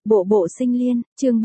Bộ bộ sinh liên, chương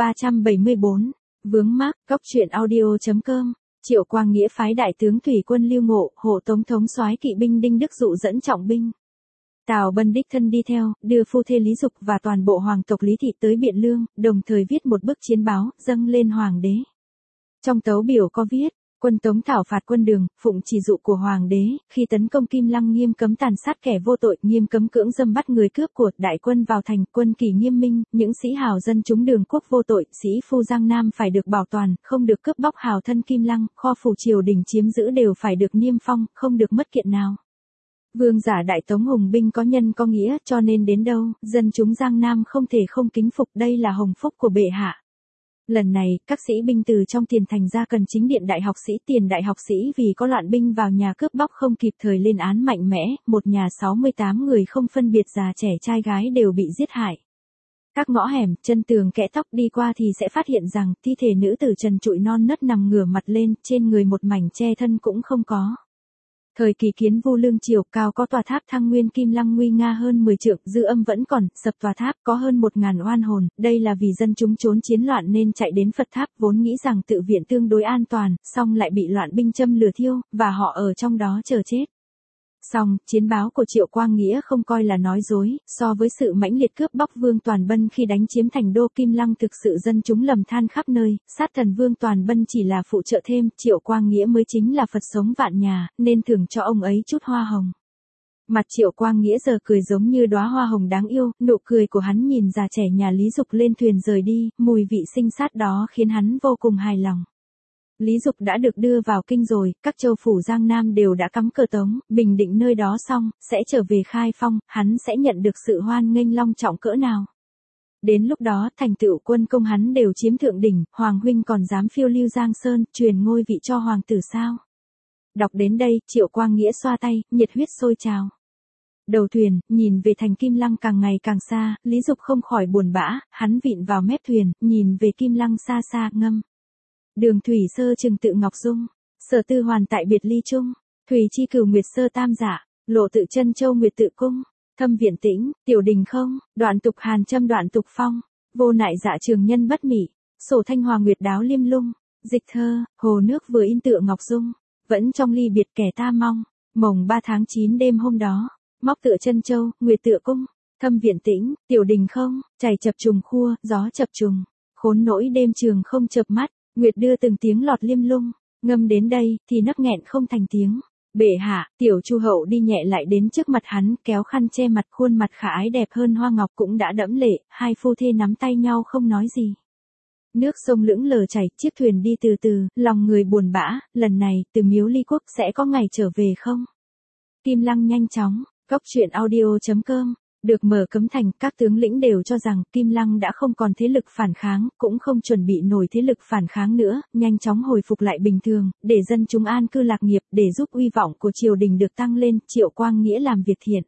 374, vướng mác, cóc truyện audio.com. Triệu Quang Nghĩa phái đại tướng thủy quân Lưu Ngộ, hộ tống thống soái kỵ binh Đinh Đức Dụ dẫn trọng binh. Tào Bân đích thân đi theo, đưa phu thê Lý Dục và toàn bộ hoàng tộc Lý Thị tới Biện Lương, đồng thời viết một bức chiến báo, dâng lên hoàng đế. Trong tấu biểu có viết, quân Tống thảo phạt quân Đường, phụng chỉ dụ của hoàng đế, khi tấn công Kim Lăng nghiêm cấm tàn sát kẻ vô tội, nghiêm cấm cưỡng dâm bắt người cướp của, đại quân vào thành, quân kỳ nghiêm minh, những sĩ hào dân chúng Đường quốc vô tội, sĩ phu Giang Nam phải được bảo toàn, không được cướp bóc hào thân Kim Lăng, kho phủ triều đình chiếm giữ đều phải được niêm phong, không được mất kiện nào. Vương giả đại Tống hùng binh có nhân có nghĩa, cho nên đến đâu, dân chúng Giang Nam không thể không kính phục, đây là hồng phúc của bệ hạ. Lần này, các sĩ binh từ trong tiền thành ra cần chính điện đại học sĩ tiền đại học sĩ vì có loạn binh vào nhà cướp bóc không kịp thời lên án mạnh mẽ, một nhà 68 người không phân biệt già trẻ trai gái đều bị giết hại. Các ngõ hẻm, chân tường kẽ tóc đi qua thì sẽ phát hiện rằng thi thể nữ tử trần trụi non nớt nằm ngửa mặt lên, trên người một mảnh che thân cũng không có. Thời kỳ Kiến Vu Lương triều, cao có tòa tháp Thăng Nguyên Kim Lăng nguy nga hơn 10 trượng, dư âm vẫn còn, sập tòa tháp có hơn 1000 oan hồn, đây là vì dân chúng trốn chiến loạn nên chạy đến Phật tháp, vốn nghĩ rằng tự viện tương đối an toàn, song lại bị loạn binh châm lửa thiêu, và họ ở trong đó chờ chết. Song, chiến báo của Triệu Quang Nghĩa không coi là nói dối, so với sự mãnh liệt cướp bóc Vương Toàn Bân khi đánh chiếm thành đô Kim Lăng thực sự dân chúng lầm than khắp nơi, sát thần Vương Toàn Bân chỉ là phụ trợ thêm, Triệu Quang Nghĩa mới chính là Phật sống vạn nhà, nên thưởng cho ông ấy chút hoa hồng. Mặt Triệu Quang Nghĩa giờ cười giống như đóa hoa hồng đáng yêu, nụ cười của hắn nhìn già trẻ nhà Lý Dục lên thuyền rời đi, mùi vị sinh sát đó khiến hắn vô cùng hài lòng. Lý Dục đã được đưa vào kinh rồi, các châu phủ Giang Nam đều đã cắm cờ Tống, bình định nơi đó xong, sẽ trở về Khai Phong, hắn sẽ nhận được sự hoan nghênh long trọng cỡ nào. Đến lúc đó, thành tựu quân công hắn đều chiếm thượng đỉnh, Hoàng huynh còn dám phiêu lưu Giang Sơn, truyền ngôi vị cho hoàng tử sao? Đọc đến đây, Triệu Quang Nghĩa xoa tay, nhiệt huyết sôi trào. Đầu thuyền, nhìn về thành Kim Lăng càng ngày càng xa, Lý Dục không khỏi buồn bã, hắn vịn vào mép thuyền, nhìn về Kim Lăng xa xa, ngâm. Đường thủy sơ trừng tự ngọc dung, sở tư hoàn tại biệt ly trung, thủy chi cửu nguyệt sơ tam giả, lộ tự chân châu nguyệt tự cung, thâm viện tĩnh, tiểu đình không, đoạn tục hàn châm đoạn tục phong, vô nại dạ trường nhân bất mỹ, sổ thanh hòa nguyệt đáo liêm lung, dịch thơ, hồ nước vừa in tựa ngọc dung, vẫn trong ly biệt kẻ ta mong, mồng 3 tháng 9 đêm hôm đó, móc tựa chân châu, nguyệt tựa cung, thâm viện tĩnh, tiểu đình không, chảy chập trùng khua, gió chập trùng, khốn nỗi đêm trường không chợp mắt. Nguyệt đưa từng tiếng lọt liêm lung, ngâm đến đây, thì nấc nghẹn không thành tiếng. Bệ hạ, tiểu Chu hậu đi nhẹ lại đến trước mặt hắn, kéo khăn che mặt, khuôn mặt khả ái đẹp hơn hoa ngọc cũng đã đẫm lệ, hai phu thê nắm tay nhau không nói gì. Nước sông lững lờ chảy, chiếc thuyền đi từ từ, lòng người buồn bã, lần này, từ Miếu Ly Quốc sẽ có ngày trở về không? Kim Lăng nhanh chóng, cóc truyện audio.com. Được mở cấm thành, các tướng lĩnh đều cho rằng Kim Lăng đã không còn thế lực phản kháng, cũng không chuẩn bị nổi thế lực phản kháng nữa, nhanh chóng hồi phục lại bình thường, để dân chúng an cư lạc nghiệp, để giúp uy vọng của triều đình được tăng lên, Triệu Quang Nghĩa làm việc thiện.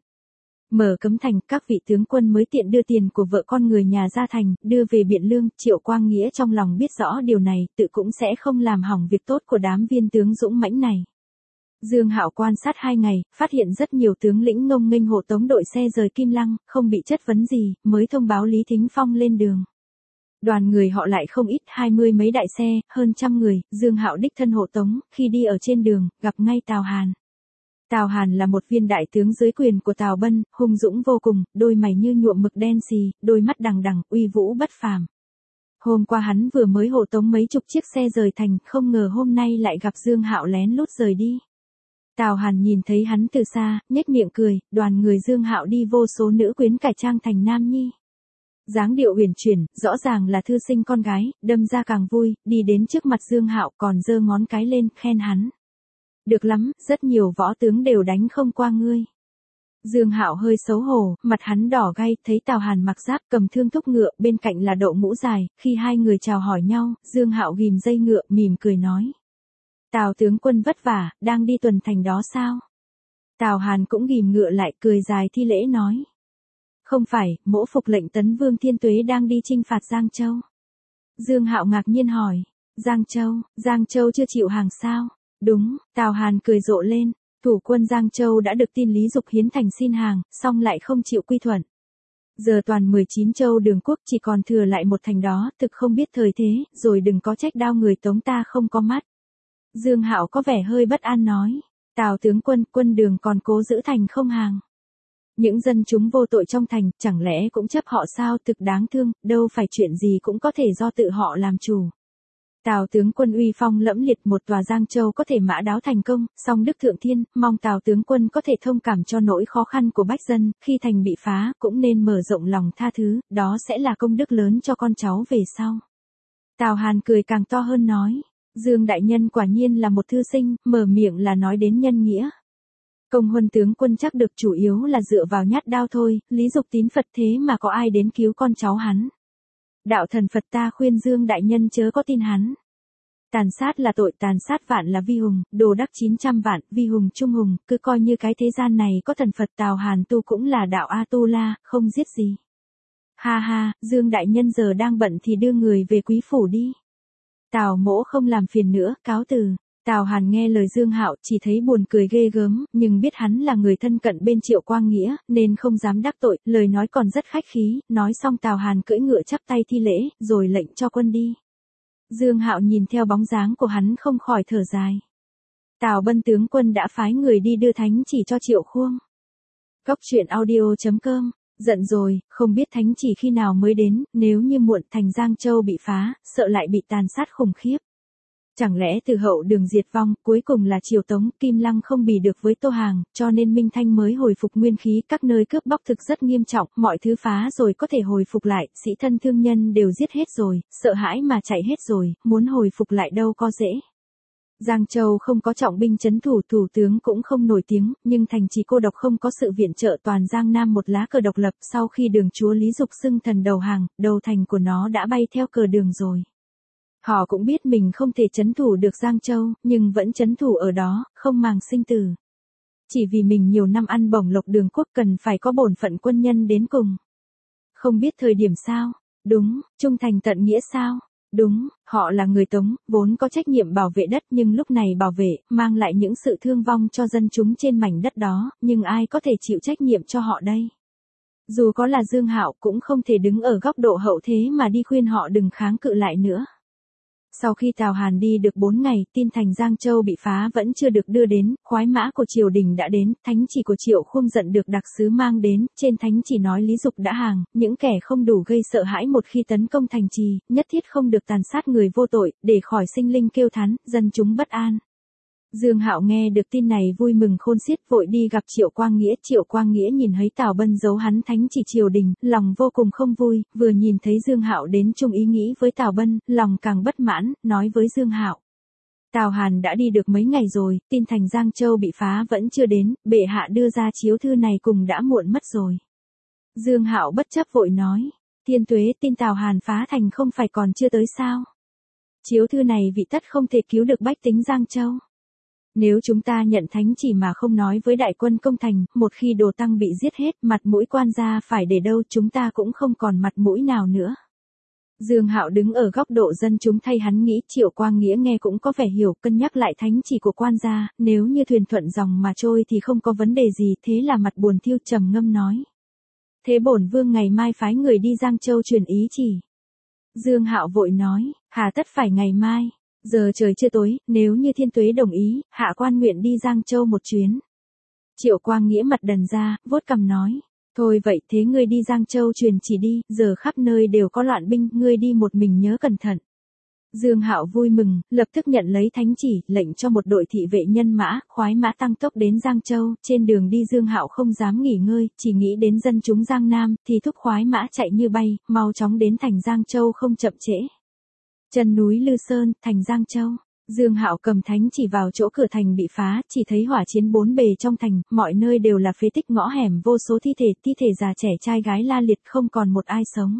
Mở cấm thành, các vị tướng quân mới tiện đưa tiền của vợ con người nhà ra thành, đưa về Biện Lương, Triệu Quang Nghĩa trong lòng biết rõ điều này, tự cũng sẽ không làm hỏng việc tốt của đám viên tướng dũng mãnh này. Dương Hạo quan sát 2 ngày, phát hiện rất nhiều tướng lĩnh ngông nghênh hộ tống đội xe rời Kim Lăng, không bị chất vấn gì, mới thông báo Lý Thính Phong lên đường. Đoàn người họ lại không ít, 20 mấy đại xe, hơn 100 người, Dương Hạo đích thân hộ tống, khi đi ở trên đường, gặp ngay Tào Hàn. Tào Hàn là một viên đại tướng dưới quyền của Tào Bân, hung dũng vô cùng, đôi mày như nhuộm mực đen xì, đôi mắt đằng đằng, uy vũ bất phàm. Hôm qua hắn vừa mới hộ tống mấy chục chiếc xe rời thành, không ngờ hôm nay lại gặp Dương Hạo lén lút rời đi. Tào Hàn nhìn thấy hắn từ xa, nhếch miệng cười, đoàn người Dương Hạo đi vô số nữ quyến cải trang thành nam nhi. Dáng điệu uyển chuyển, rõ ràng là thư sinh con gái, đâm ra càng vui, đi đến trước mặt Dương Hạo còn giơ ngón cái lên, khen hắn. Được lắm, rất nhiều võ tướng đều đánh không qua ngươi. Dương Hạo hơi xấu hổ, mặt hắn đỏ gay, thấy Tào Hàn mặc giáp cầm thương thúc ngựa, bên cạnh là Đậu Mũ Dài, khi hai người chào hỏi nhau, Dương Hạo ghim dây ngựa, mỉm cười nói. Tào tướng quân vất vả, đang đi tuần thành đó sao? Tào Hàn cũng ghim ngựa lại, cười dài thi lễ nói. Không phải, mỗ phục lệnh Tấn Vương Thiên Tuế đang đi chinh phạt Giang Châu. Dương Hạo ngạc nhiên hỏi. Giang Châu chưa chịu hàng sao? Đúng, Tào Hàn cười rộ lên. Thủ quân Giang Châu đã được tin Lý Dục hiến thành xin hàng, song lại không chịu quy thuận. Giờ toàn 19 châu đường quốc chỉ còn thừa lại một thành đó, thực không biết thời thế, rồi đừng có trách đao người Tống ta không có mắt. Dương Hạo có vẻ hơi bất an nói. Tào tướng quân, quân Đường còn cố giữ thành không hàng? Những dân chúng vô tội trong thành, chẳng lẽ cũng chấp họ sao? Thực đáng thương, đâu phải chuyện gì cũng có thể do tự họ làm chủ. Tào tướng quân uy phong lẫm liệt, một tòa Giang Châu có thể mã đáo thành công, song đức thượng thiên, mong Tào tướng quân có thể thông cảm cho nỗi khó khăn của bách dân, khi thành bị phá, cũng nên mở rộng lòng tha thứ, đó sẽ là công đức lớn cho con cháu về sau. Tào Hàn cười càng to hơn nói, Dương đại nhân quả nhiên là một thư sinh, mở miệng là nói đến nhân nghĩa. Công huân tướng quân chắc được chủ yếu là dựa vào nhát đao thôi, Lý Dục tín Phật thế mà có ai đến cứu con cháu hắn. Đạo thần Phật ta khuyên Dương đại nhân chớ có tin hắn. Tàn sát là tội, tàn sát vạn là vi hùng, đồ đắc 900 vạn, vi hùng trung hùng, cứ coi như cái thế gian này có thần Phật Tào Hàn tu cũng là đạo A-tu-la, không giết gì. Ha ha, Dương đại nhân giờ đang bận thì đưa người về quý phủ đi. Tào mỗ không làm phiền nữa, cáo từ. Tào Hàn nghe lời Dương Hạo chỉ thấy buồn cười ghê gớm, nhưng biết hắn là người thân cận bên Triệu Quang Nghĩa, nên không dám đắc tội, lời nói còn rất khách khí, nói xong Tào Hàn cưỡi ngựa chắp tay thi lễ, rồi lệnh cho quân đi. Dương Hạo nhìn theo bóng dáng của hắn không khỏi thở dài. Tào Bân tướng quân đã phái người đi đưa thánh chỉ cho Triệu Khuông. Cốc truyện audio.com. Giận rồi, không biết thánh chỉ khi nào mới đến, nếu như muộn thành Giang Châu bị phá, sợ lại bị tàn sát khủng khiếp. Chẳng lẽ từ hậu Đường diệt vong, cuối cùng là Triều Tống, Kim Lăng không bì được với Tô Hàng, cho nên Minh Thanh mới hồi phục nguyên khí, các nơi cướp bóc thực rất nghiêm trọng, mọi thứ phá rồi có thể hồi phục lại, sĩ thân thương nhân đều giết hết rồi, sợ hãi mà chạy hết rồi, muốn hồi phục lại đâu có dễ. Giang Châu không có trọng binh trấn thủ, thủ tướng cũng không nổi tiếng, nhưng thành trì cô độc không có sự viện trợ, toàn Giang Nam một lá cờ độc lập, sau khi Đường chúa Lý Dục xưng thần đầu hàng, đầu thành của nó đã bay theo cờ Đường rồi. Họ cũng biết mình không thể trấn thủ được Giang Châu, nhưng vẫn trấn thủ ở đó, không màng sinh tử. Chỉ vì mình nhiều năm ăn bổng lộc Đường quốc cần phải có bổn phận quân nhân đến cùng. Không biết thời điểm sao? Đúng, trung thành tận nghĩa sao? Đúng, họ là người Tống, vốn có trách nhiệm bảo vệ đất, nhưng lúc này bảo vệ, mang lại những sự thương vong cho dân chúng trên mảnh đất đó, nhưng ai có thể chịu trách nhiệm cho họ đây? Dù có là Dương Hạo cũng không thể đứng ở góc độ hậu thế mà đi khuyên họ đừng kháng cự lại nữa. Sau khi Tào Hàn đi được 4 ngày, tin thành Giang Châu bị phá vẫn chưa được đưa đến, khoái mã của triều đình đã đến, thánh chỉ của Triệu Khuông giận được đặc sứ mang đến, trên thánh chỉ nói Lý Dục đã hàng, những kẻ không đủ gây sợ hãi một khi tấn công thành trì, nhất thiết không được tàn sát người vô tội, để khỏi sinh linh kêu thán, dân chúng bất an. Dương Hạo nghe được tin này vui mừng khôn xiết, vội đi gặp Triệu Quang Nghĩa. Triệu Quang Nghĩa nhìn thấy Tào Bân giấu hắn thánh chỉ triều đình, lòng vô cùng không vui, vừa nhìn thấy Dương Hạo đến chung ý nghĩ với Tào Bân, lòng càng bất mãn, nói với Dương Hạo. Tào Hàn đã đi được mấy ngày rồi, tin thành Giang Châu bị phá vẫn chưa đến, bệ hạ đưa ra chiếu thư này cùng đã muộn mất rồi. Dương Hạo bất chấp vội nói, Thiên Tuế, tin Tào Hàn phá thành không phải còn chưa tới sao? Chiếu thư này vị tất không thể cứu được bách tính Giang Châu. Nếu chúng ta nhận thánh chỉ mà không nói với đại quân công thành, một khi Đồ Tăng bị giết hết, mặt mũi quan gia phải để đâu, chúng ta cũng không còn mặt mũi nào nữa. Dương Hạo đứng ở góc độ dân chúng thay hắn nghĩ. Triệu Quang Nghĩa nghe cũng có vẻ hiểu, cân nhắc lại thánh chỉ của quan gia, nếu như thuyền thuận dòng mà trôi thì không có vấn đề gì, thế là mặt buồn thiêu trầm ngâm nói. Thế bổn vương ngày mai phái người đi Giang Châu truyền ý chỉ. Dương Hạo vội nói, hà tất phải ngày mai. Giờ trời chưa tối, nếu như Thiên Tuế đồng ý, hạ quan nguyện đi Giang Châu một chuyến. Triệu Quang Nghĩa mặt đần ra, vuốt cằm nói. Thôi vậy thế ngươi đi Giang Châu truyền chỉ đi, giờ khắp nơi đều có loạn binh, ngươi đi một mình nhớ cẩn thận. Dương Hạo vui mừng, lập tức nhận lấy thánh chỉ, lệnh cho một đội thị vệ nhân mã, khoái mã tăng tốc đến Giang Châu. Trên đường đi Dương Hạo không dám nghỉ ngơi, chỉ nghĩ đến dân chúng Giang Nam, thì thúc khoái mã chạy như bay, mau chóng đến thành Giang Châu không chậm trễ. Chân núi Lư Sơn, thành Giang Châu. Dương Hạo cầm thánh chỉ vào chỗ cửa thành bị phá, chỉ thấy hỏa chiến bốn bề trong thành, mọi nơi đều là phế tích ngõ hẻm, vô số thi thể già trẻ trai gái la liệt, không còn một ai sống.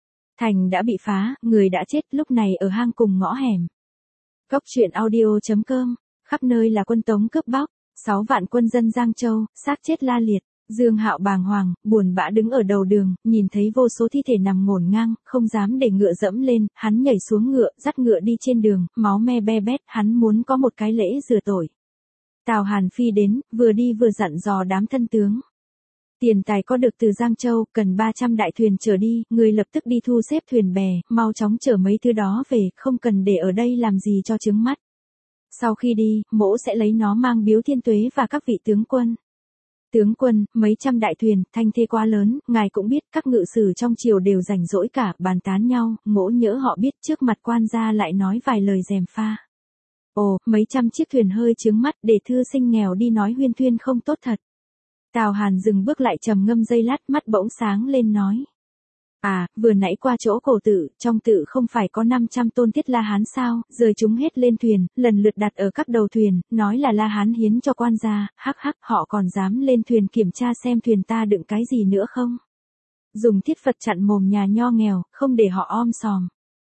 Thành đã bị phá, người đã chết, lúc này ở hang cùng ngõ hẻm. Cốc truyện audio.com, khắp nơi là quân Tống cướp bóc, 6 vạn quân dân Giang Châu, xác chết la liệt. Dương Hạo bàng hoàng, buồn bã đứng ở đầu đường, nhìn thấy vô số thi thể nằm ngổn ngang, không dám để ngựa dẫm lên, hắn nhảy xuống ngựa, dắt ngựa đi trên đường, máu me be bét, hắn muốn có một cái lễ rửa tội. Tào Hàn Phi đến, vừa đi vừa dặn dò đám thân tướng. Tiền tài có được từ Giang Châu, cần 300 đại thuyền trở đi, người lập tức đi thu xếp thuyền bè, mau chóng chở mấy thứ đó về, không cần để ở đây làm gì cho chướng mắt. Sau khi đi, mỗ sẽ lấy nó mang biếu Thiên Tuế và các vị tướng quân. Tướng quân, mấy trăm đại thuyền, thanh thế quá lớn, ngài cũng biết các ngự sử trong triều đều rảnh rỗi cả, bàn tán nhau, mỗ nhỡ họ biết trước mặt quan gia lại nói vài lời gièm pha. Ồ, mấy trăm chiếc thuyền hơi chướng mắt, để thư sinh nghèo đi nói huyên thuyên không tốt thật. Tào Hàn dừng bước lại trầm ngâm giây lát, mắt bỗng sáng lên nói. À, vừa nãy qua chỗ cổ tự, trong tự không phải có 500 tôn Tiết La Hán sao, rời chúng hết lên thuyền, lần lượt đặt ở các đầu thuyền, nói là La Hán hiến cho quan gia, hắc hắc, họ còn dám lên thuyền kiểm tra xem thuyền ta đựng cái gì nữa không. Dùng thiết Phật chặn mồm nhà nho nghèo, không để họ om sòm.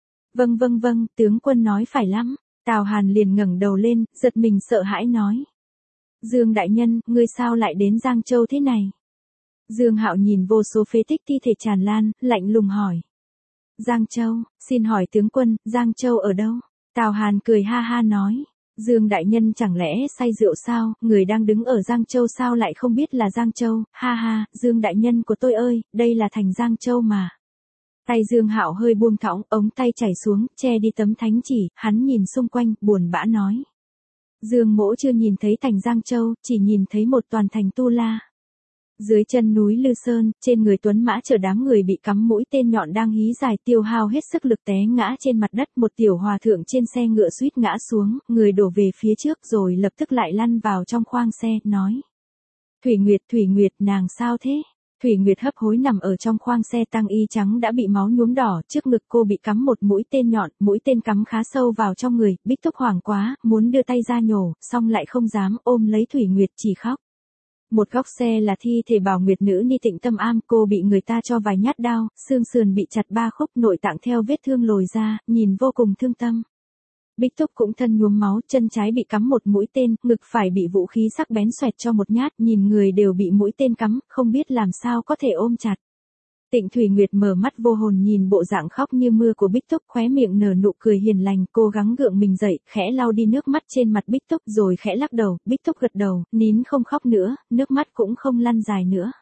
Vâng, tướng quân nói phải lắm. Tào Hàn liền ngẩng đầu lên, giật mình sợ hãi nói. Dương đại nhân, ngươi sao lại đến Giang Châu thế này? Dương Hạo nhìn vô số phế tích thi thể tràn lan, lạnh lùng hỏi. Giang Châu, xin hỏi tướng quân, Giang Châu ở đâu? Tào Hàn cười ha ha nói. Dương đại nhân chẳng lẽ say rượu sao, người đang đứng ở Giang Châu sao lại không biết là Giang Châu, ha ha, Dương đại nhân của tôi ơi, đây là thành Giang Châu mà. Tay Dương Hạo hơi buông thõng, ống tay chảy xuống, che đi tấm thánh chỉ, hắn nhìn xung quanh, buồn bã nói. Dương mỗ chưa nhìn thấy thành Giang Châu, chỉ nhìn thấy một toàn thành Tu La. Dưới chân núi Lư Sơn, trên người tuấn mã chở đám người bị cắm mũi tên nhọn đang hí dài tiêu hao hết sức lực té ngã trên mặt đất. Một tiểu hòa thượng trên xe ngựa suýt ngã xuống, người đổ về phía trước rồi lập tức lại lăn vào trong khoang xe, nói. Thủy Nguyệt, nàng sao thế? Thủy Nguyệt hấp hối nằm ở trong khoang xe tang y trắng đã bị máu nhuốm đỏ, trước ngực cô bị cắm một mũi tên nhọn, mũi tên cắm khá sâu vào trong người, Bích Túc hoảng quá, muốn đưa tay ra nhổ, xong lại không dám, ôm lấy Thủy Nguyệt chỉ khóc. Một góc xe là thi thể Bảo Nguyệt nữ ni Tịnh Tâm Am, cô bị người ta cho vài nhát đao, xương sườn bị chặt 3 khúc, nội tạng theo vết thương lồi ra, nhìn vô cùng thương tâm. Bích Túc cũng thân nhuốm máu, chân trái bị cắm một mũi tên, ngực phải bị vũ khí sắc bén xoẹt cho một nhát, nhìn người đều bị mũi tên cắm, không biết làm sao có thể ôm chặt. Tịnh Thủy Nguyệt mở mắt vô hồn nhìn bộ dạng khóc như mưa của Bích Túc, khóe miệng nở nụ cười hiền lành, cố gắng gượng mình dậy, khẽ lau đi nước mắt trên mặt Bích Túc rồi khẽ lắc đầu, Bích Túc gật đầu, nín không khóc nữa, nước mắt cũng không lăn dài nữa.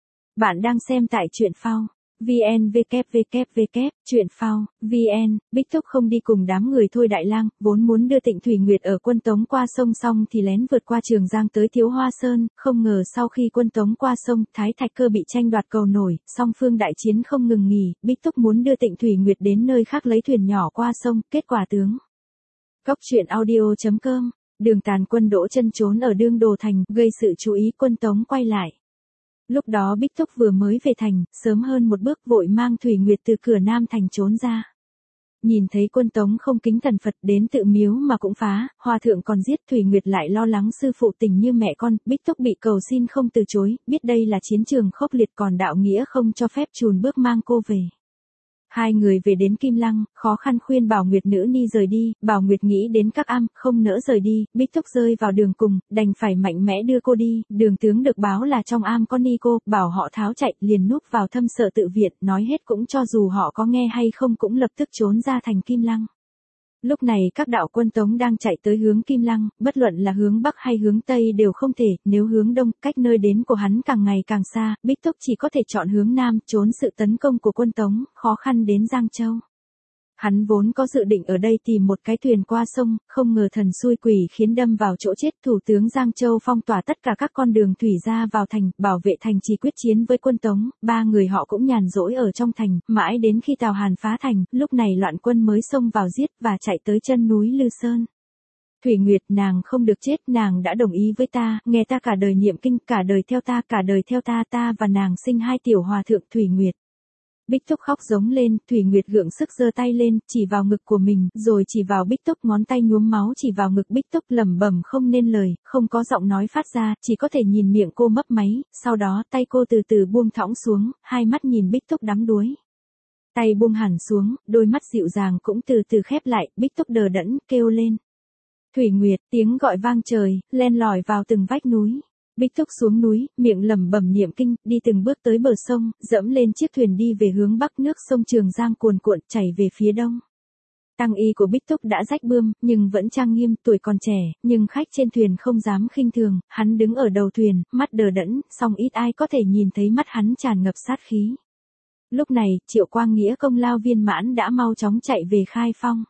Bạn đang xem tại truyện phao. VN www, truyện phao, VN, Bích Túc không đi cùng đám người Thôi Đại Lang, vốn muốn đưa Tịnh Thủy Nguyệt ở quân tống qua sông xong thì lén vượt qua Trường Giang tới Thiếu Hoa Sơn, không ngờ sau khi quân tống qua sông, Thái Thạch Cơ bị tranh đoạt cầu nổi, song phương đại chiến không ngừng nghỉ, Bích Túc muốn đưa Tịnh Thủy Nguyệt đến nơi khác lấy thuyền nhỏ qua sông, kết quả tướng. Cóc truyện audio.com, Đường Tàn quân đỗ chân trốn ở Đương Đồ Thành, gây sự chú ý quân tống quay lại. Lúc đó Bích Túc vừa mới về thành, sớm hơn một bước vội mang Thủy Nguyệt từ cửa Nam thành trốn ra. Nhìn thấy quân tống không kính thần Phật đến tự miếu mà cũng phá, hòa thượng còn giết, Thủy Nguyệt lại lo lắng sư phụ tình như mẹ con, Bích Túc bị cầu xin không từ chối, biết đây là chiến trường khốc liệt còn đạo nghĩa không cho phép chùn bước mang cô về. Hai người về đến Kim Lăng, khó khăn khuyên Bảo Nguyệt nữ ni rời đi, Bảo Nguyệt nghĩ đến các am, không nỡ rời đi, Bích Túc rơi vào đường cùng, đành phải mạnh mẽ đưa cô đi, đường tướng được báo là trong am có ni cô, bảo họ tháo chạy, liền núp vào thâm sở tự viện, nói hết cũng cho dù họ có nghe hay không cũng lập tức trốn ra thành Kim Lăng. Lúc này các đạo quân tống đang chạy tới hướng Kim Lăng, bất luận là hướng Bắc hay hướng Tây đều không thể, nếu hướng Đông, cách nơi đến của hắn càng ngày càng xa, Bích Túc chỉ có thể chọn hướng Nam, trốn sự tấn công của quân tống, khó khăn đến Giang Châu. Hắn vốn có dự định ở đây tìm một cái thuyền qua sông, không ngờ thần xui quỷ khiến đâm vào chỗ chết. Thủ tướng Giang Châu phong tỏa tất cả các con đường thủy ra vào thành, bảo vệ thành trì quyết chiến với quân tống, 3 người họ cũng nhàn rỗi ở trong thành, mãi đến khi Tào Hàn phá thành, lúc này loạn quân mới xông vào giết và chạy tới chân núi Lư Sơn. Thủy Nguyệt, nàng không được chết, nàng đã đồng ý với ta, nghe ta cả đời niệm kinh, cả đời theo ta, cả đời theo ta, ta và nàng sinh 2 tiểu hòa thượng. Thủy Nguyệt. Bích Túc khóc giống lên, Thủy Nguyệt gượng sức giơ tay lên, chỉ vào ngực của mình, rồi chỉ vào Bích Túc, ngón tay nhuốm máu chỉ vào ngực Bích Túc, lẩm bẩm không nên lời, không có giọng nói phát ra, chỉ có thể nhìn miệng cô mấp máy, sau đó tay cô từ từ buông thõng xuống, hai mắt nhìn Bích Túc đắm đuối. Tay buông hẳn xuống, đôi mắt dịu dàng cũng từ từ khép lại, Bích Túc đờ đẫn, kêu lên. Thủy Nguyệt, tiếng gọi vang trời, len lỏi vào từng vách núi. Bích Túc xuống núi, miệng lẩm bẩm niệm kinh, đi từng bước tới bờ sông, dẫm lên chiếc thuyền đi về hướng bắc, nước sông Trường Giang cuồn cuộn chảy về phía đông. Tăng y của Bích Túc đã rách bươm, nhưng vẫn trang nghiêm, tuổi còn trẻ, nhưng khách trên thuyền không dám khinh thường, hắn đứng ở đầu thuyền, mắt đờ đẫn, song ít ai có thể nhìn thấy mắt hắn tràn ngập sát khí. Lúc này, Triệu Quang Nghĩa công lao viên mãn đã mau chóng chạy về Khai Phong.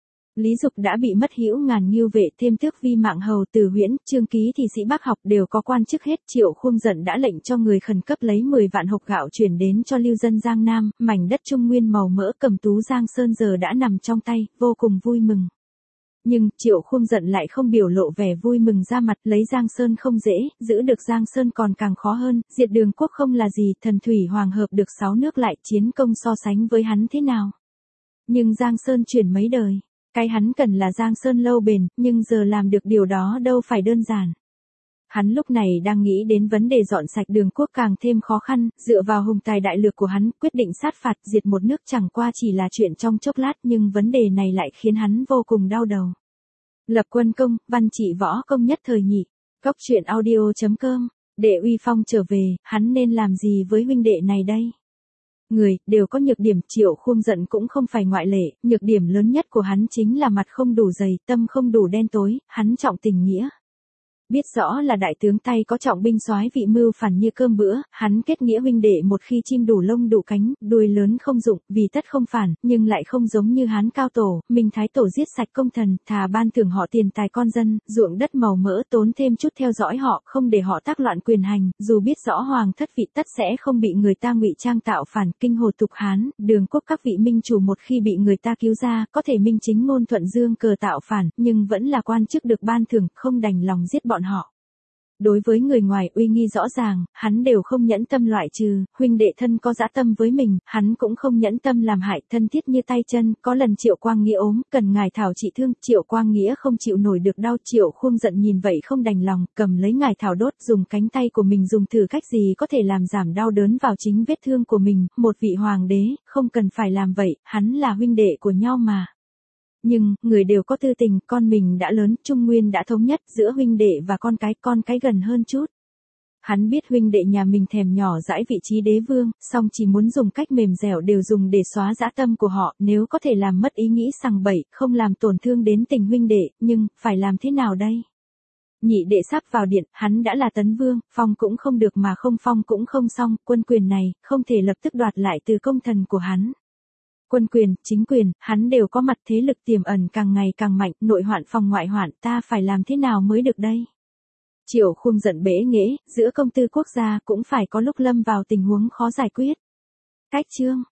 Lý Dục đã bị mất hữu ngàn ngưu vệ, thêm tước vi mạng hầu, Từ Huyễn, Trương Ký thị sĩ Bắc học đều có quan chức hết. Triệu Khuông giận đã lệnh cho người khẩn cấp lấy 10 vạn hộp gạo chuyển đến cho lưu dân Giang Nam, mảnh đất Trung Nguyên màu mỡ Cẩm Tú Giang Sơn giờ đã nằm trong tay, vô cùng vui mừng. Nhưng, Triệu Khuông giận lại không biểu lộ vẻ vui mừng ra mặt, lấy Giang Sơn không dễ, giữ được Giang Sơn còn càng khó hơn, diệt Đường Quốc không là gì, thần thủy hoàng hợp được 6 nước lại chiến công so sánh với hắn thế nào. Nhưng Giang Sơn chuyển mấy đời. Cái hắn cần là Giang Sơn lâu bền, nhưng giờ làm được điều đó đâu phải đơn giản. Hắn lúc này đang nghĩ đến vấn đề dọn sạch Đường Quốc càng thêm khó khăn, dựa vào hùng tài đại lược của hắn, quyết định sát phạt diệt một nước chẳng qua chỉ là chuyện trong chốc lát, nhưng vấn đề này lại khiến hắn vô cùng đau đầu. Lập Quân Công, văn trị võ công nhất thời nhị. Cốc truyện audio.com. Để uy phong trở về, hắn nên làm gì với huynh đệ này đây? Người, đều có nhược điểm, Triệu Khuông giận cũng không phải ngoại lệ, nhược điểm lớn nhất của hắn chính là mặt không đủ dày, tâm không đủ đen tối, hắn trọng tình nghĩa. Biết rõ là đại tướng tay có trọng binh soái vị mưu phản như cơm bữa, hắn kết nghĩa huynh đệ một khi chim đủ lông đủ cánh, đuôi lớn không dụng, vì tất không phản, nhưng lại không giống như Hán Cao Tổ, Minh Thái Tổ giết sạch công thần, thà ban thưởng họ tiền tài con dân, ruộng đất màu mỡ tốn thêm chút theo dõi họ, không để họ tác loạn quyền hành, dù biết rõ hoàng thất vị tất sẽ không bị người ta ngụy trang tạo phản, kinh hồ tục Hán, Đường Quốc các vị minh chủ một khi bị người ta cứu ra, có thể minh chính ngôn thuận dương cờ tạo phản, nhưng vẫn là quan chức được ban thưởng, không đành lòng giết bọn họ. Đối với người ngoài uy nghi rõ ràng, hắn đều không nhẫn tâm loại trừ, huynh đệ thân có dã tâm với mình, hắn cũng không nhẫn tâm làm hại, thân thiết như tay chân, có lần Triệu Quang Nghĩa ốm, cần ngài thảo trị thương, Triệu Quang Nghĩa không chịu nổi được đau, Triệu Khuông giận nhìn vậy không đành lòng, cầm lấy ngài thảo đốt, dùng cánh tay của mình dùng thử cách gì có thể làm giảm đau đớn vào chính vết thương của mình, một vị hoàng đế, không cần phải làm vậy, hắn là huynh đệ của nhau mà. Nhưng, người đều có tư tình, con mình đã lớn, Trung Nguyên đã thống nhất, giữa huynh đệ và con cái gần hơn chút. Hắn biết huynh đệ nhà mình thèm nhỏ dãi vị trí đế vương, song chỉ muốn dùng cách mềm dẻo đều dùng để xóa dã tâm của họ, nếu có thể làm mất ý nghĩ sằng bậy, không làm tổn thương đến tình huynh đệ, nhưng, phải làm thế nào đây? Nhị đệ sắp vào điện, hắn đã là tấn vương, phong cũng không được mà không phong cũng không xong, quân quyền này, không thể lập tức đoạt lại từ công thần của hắn. Quân quyền, chính quyền, hắn đều có mặt, thế lực tiềm ẩn càng ngày càng mạnh, nội hoạn phòng ngoại hoạn, ta phải làm thế nào mới được đây? Triệu Khuông giận bẽ nghễ, giữa công tư quốc gia cũng phải có lúc lâm vào tình huống khó giải quyết. Cách chương